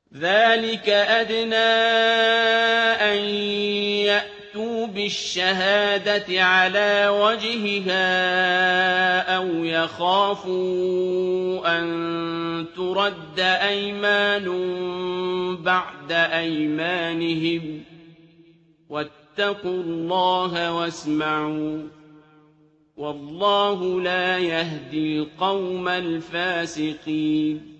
ذلك أدنى أن يأتوا بالشهادة على وجهها أو يخافوا أن ترد أيمان بعد أيمانهم واتقوا الله واسمعوا والله لا يهدي القوم الفاسقين